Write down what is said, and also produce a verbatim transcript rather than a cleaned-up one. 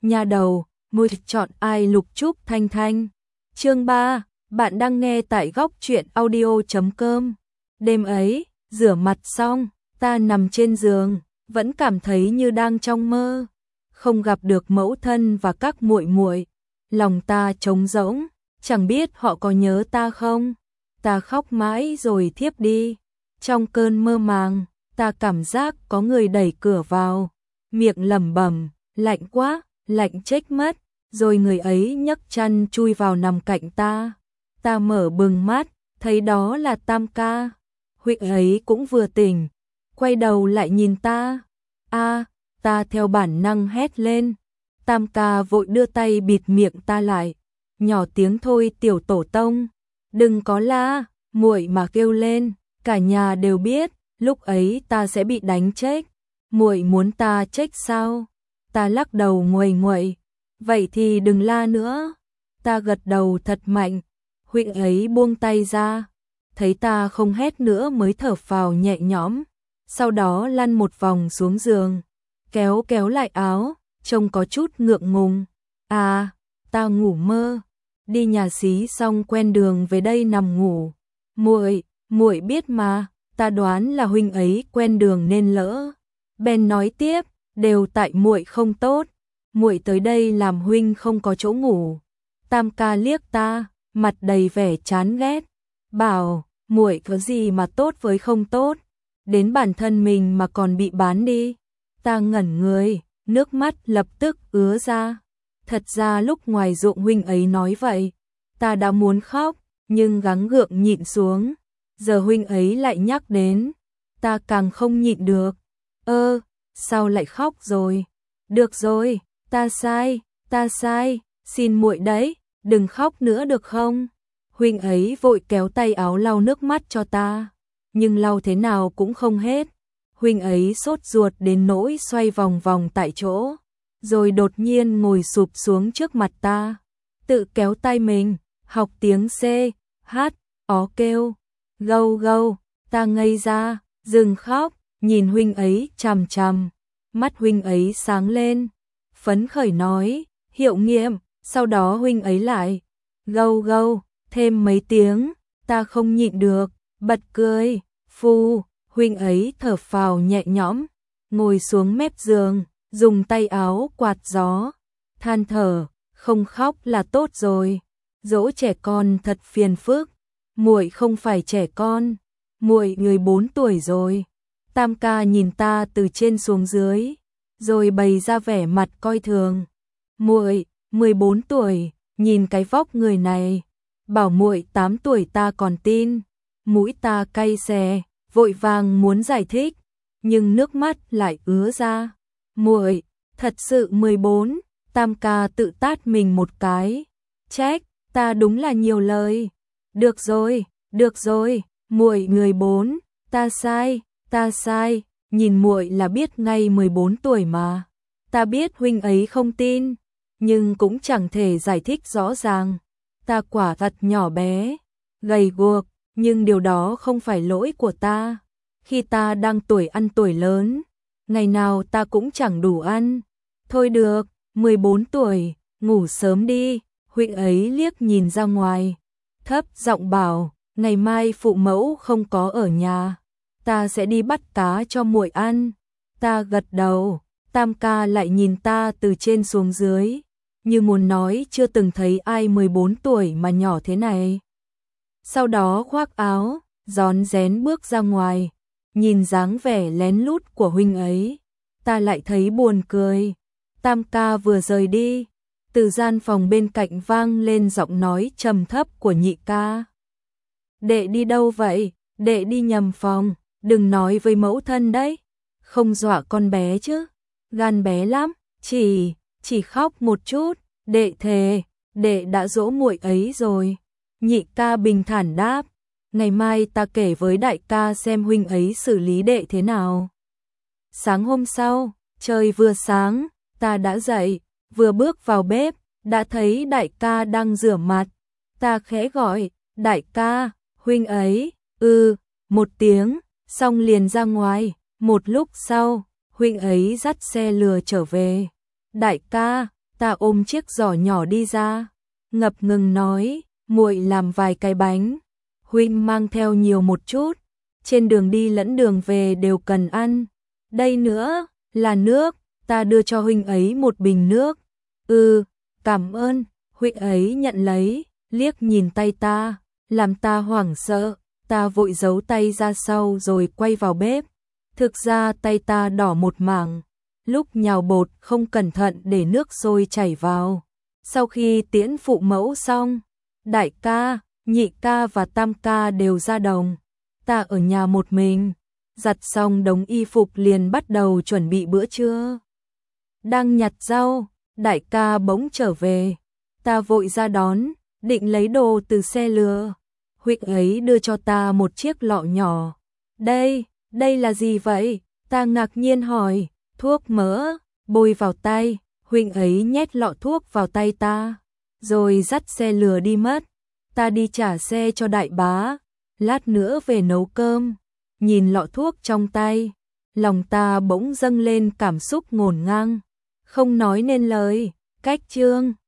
Nhà đầu, môi chọn ai Lục Trúc Thanh Thanh. Chương ba, bạn đang nghe tại góc truyện audio chấm com. Đêm ấy, rửa mặt xong, ta nằm trên giường, vẫn cảm thấy như đang trong mơ, không gặp được mẫu thân và các muội muội, lòng ta trống rỗng, chẳng biết họ có nhớ ta không. Ta khóc mãi rồi thiếp đi. Trong cơn mơ màng, ta cảm giác có người đẩy cửa vào, miệng lẩm bẩm, lạnh quá, lạnh chết mất, rồi người ấy nhấc chăn chui vào nằm cạnh ta. Ta mở bừng mắt, thấy đó là Tam ca. Huynh ấy cũng vừa tỉnh, quay đầu lại nhìn ta. A, ta theo bản năng hét lên. Tam ca vội đưa tay bịt miệng ta lại, nhỏ tiếng thôi tiểu tổ tông, đừng có la, muội mà kêu lên, cả nhà đều biết, lúc ấy ta sẽ bị đánh chết. Muội muốn ta chết sao? Ta lắc đầu nguầy nguậy, vậy thì đừng la nữa. Ta gật đầu thật mạnh. Huynh ấy buông tay ra, thấy ta không hét nữa mới thở phào nhẹ nhõm, sau đó lăn một vòng xuống giường, kéo kéo lại áo, trông có chút ngượng ngùng. À, ta ngủ mơ, đi nhà xí xong quen đường về đây nằm ngủ. Muội, muội biết mà, ta đoán là huynh ấy quen đường nên lỡ. Ben nói tiếp, đều tại muội không tốt, muội tới đây làm huynh không có chỗ ngủ. Tam ca liếc ta, mặt đầy vẻ chán ghét, bảo, muội có gì mà tốt với không tốt, đến bản thân mình mà còn bị bán đi. Ta ngẩn người, nước mắt lập tức ứa ra. Thật ra lúc ngoài ruộng huynh ấy nói vậy, ta đã muốn khóc, nhưng gắng gượng nhịn xuống. Giờ huynh ấy lại nhắc đến, ta càng không nhịn được. Ơ, sao lại khóc rồi? Được rồi, ta sai, ta sai, xin muội đấy, đừng khóc nữa được không? Huynh ấy vội kéo tay áo lau nước mắt cho ta, nhưng lau thế nào cũng không hết. Huynh ấy sốt ruột đến nỗi xoay vòng vòng tại chỗ, rồi đột nhiên ngồi sụp xuống trước mặt ta, tự kéo tay mình, học tiếng C, H, ó kêu, gâu gâu. Ta ngây ra, dừng khóc, nhìn huynh ấy chằm chằm, mắt huynh ấy sáng lên, phấn khởi nói, hiệu nghiệm, sau đó huynh ấy lại, gâu gâu, thêm mấy tiếng, ta không nhịn được, bật cười, phu, huynh ấy thở phào nhẹ nhõm, ngồi xuống mép giường, dùng tay áo quạt gió, than thở, không khóc là tốt rồi, dỗ trẻ con thật phiền phức, muội không phải trẻ con, muội mười bốn tuổi rồi. Tam ca nhìn ta từ trên xuống dưới, rồi bày ra vẻ mặt coi thường. Muội, mười bốn tuổi, nhìn cái vóc người này, bảo muội tám tuổi ta còn tin. Mũi ta cay xè, vội vàng muốn giải thích, nhưng nước mắt lại ứa ra. Muội, thật sự mười bốn, Tam ca tự tát mình một cái. Trách, ta đúng là nhiều lời. Được rồi, được rồi, muội mười bốn, ta sai. Ta sai, nhìn muội là biết ngay mười bốn tuổi mà. Ta biết huynh ấy không tin, nhưng cũng chẳng thể giải thích rõ ràng. Ta quả thật nhỏ bé, gầy guộc, nhưng điều đó không phải lỗi của ta. Khi ta đang tuổi ăn tuổi lớn, ngày nào ta cũng chẳng đủ ăn. Thôi được, mười bốn tuổi, ngủ sớm đi. Huynh ấy liếc nhìn ra ngoài, thấp giọng bảo, ngày mai phụ mẫu không có ở nhà, ta sẽ đi bắt cá cho muội ăn. Ta gật đầu, Tam ca lại nhìn ta từ trên xuống dưới, như muốn nói chưa từng thấy ai mười bốn tuổi mà nhỏ thế này. Sau đó khoác áo, rón rén bước ra ngoài, nhìn dáng vẻ lén lút của huynh ấy, ta lại thấy buồn cười. Tam ca vừa rời đi, từ gian phòng bên cạnh vang lên giọng nói trầm thấp của nhị ca. Đệ đi đâu vậy? Đệ đi nhầm phòng. Đừng nói với mẫu thân đấy, không dọa con bé chứ, gan bé lắm, chỉ, chỉ khóc một chút, đệ thề, đệ đã dỗ muội ấy rồi. Nhị ca bình thản đáp, ngày mai ta kể với đại ca xem huynh ấy xử lý đệ thế nào. Sáng hôm sau, trời vừa sáng, ta đã dậy, vừa bước vào bếp, đã thấy đại ca đang rửa mặt. Ta khẽ gọi, đại ca, huynh ấy, ư, một tiếng. Xong liền ra ngoài, một lúc sau, huynh ấy dắt xe lừa trở về. Đại ca, Ta ôm chiếc giỏ nhỏ đi ra, ngập ngừng nói, muội làm vài cái bánh, huynh mang theo nhiều một chút, trên đường đi lẫn đường về đều cần ăn. Đây nữa là nước, ta đưa cho huynh ấy một bình nước. Ừ, cảm ơn. Huynh ấy nhận lấy, liếc nhìn tay ta, làm ta hoảng sợ, ta vội giấu tay ra sau rồi quay vào bếp. Thực ra tay ta đỏ một mảng, lúc nhào bột không cẩn thận để nước sôi chảy vào. Sau khi tiễn phụ mẫu xong, đại ca, nhị ca và tam ca đều ra đồng. Ta ở nhà một mình, giặt xong đống y phục liền bắt đầu chuẩn bị bữa trưa. Đang nhặt rau, đại ca bỗng trở về. Ta vội ra đón, định lấy đồ từ xe lừa. Huynh ấy đưa cho ta một chiếc lọ nhỏ. Đây, đây là gì vậy? Ta ngạc nhiên hỏi. Thuốc mỡ, bôi vào tay. Huynh ấy nhét lọ thuốc vào tay ta, rồi dắt xe lừa đi mất. Ta đi trả xe cho đại bá, lát nữa về nấu cơm. Nhìn lọ thuốc trong tay, lòng ta bỗng dâng lên cảm xúc ngổn ngang, không nói nên lời. Cách chương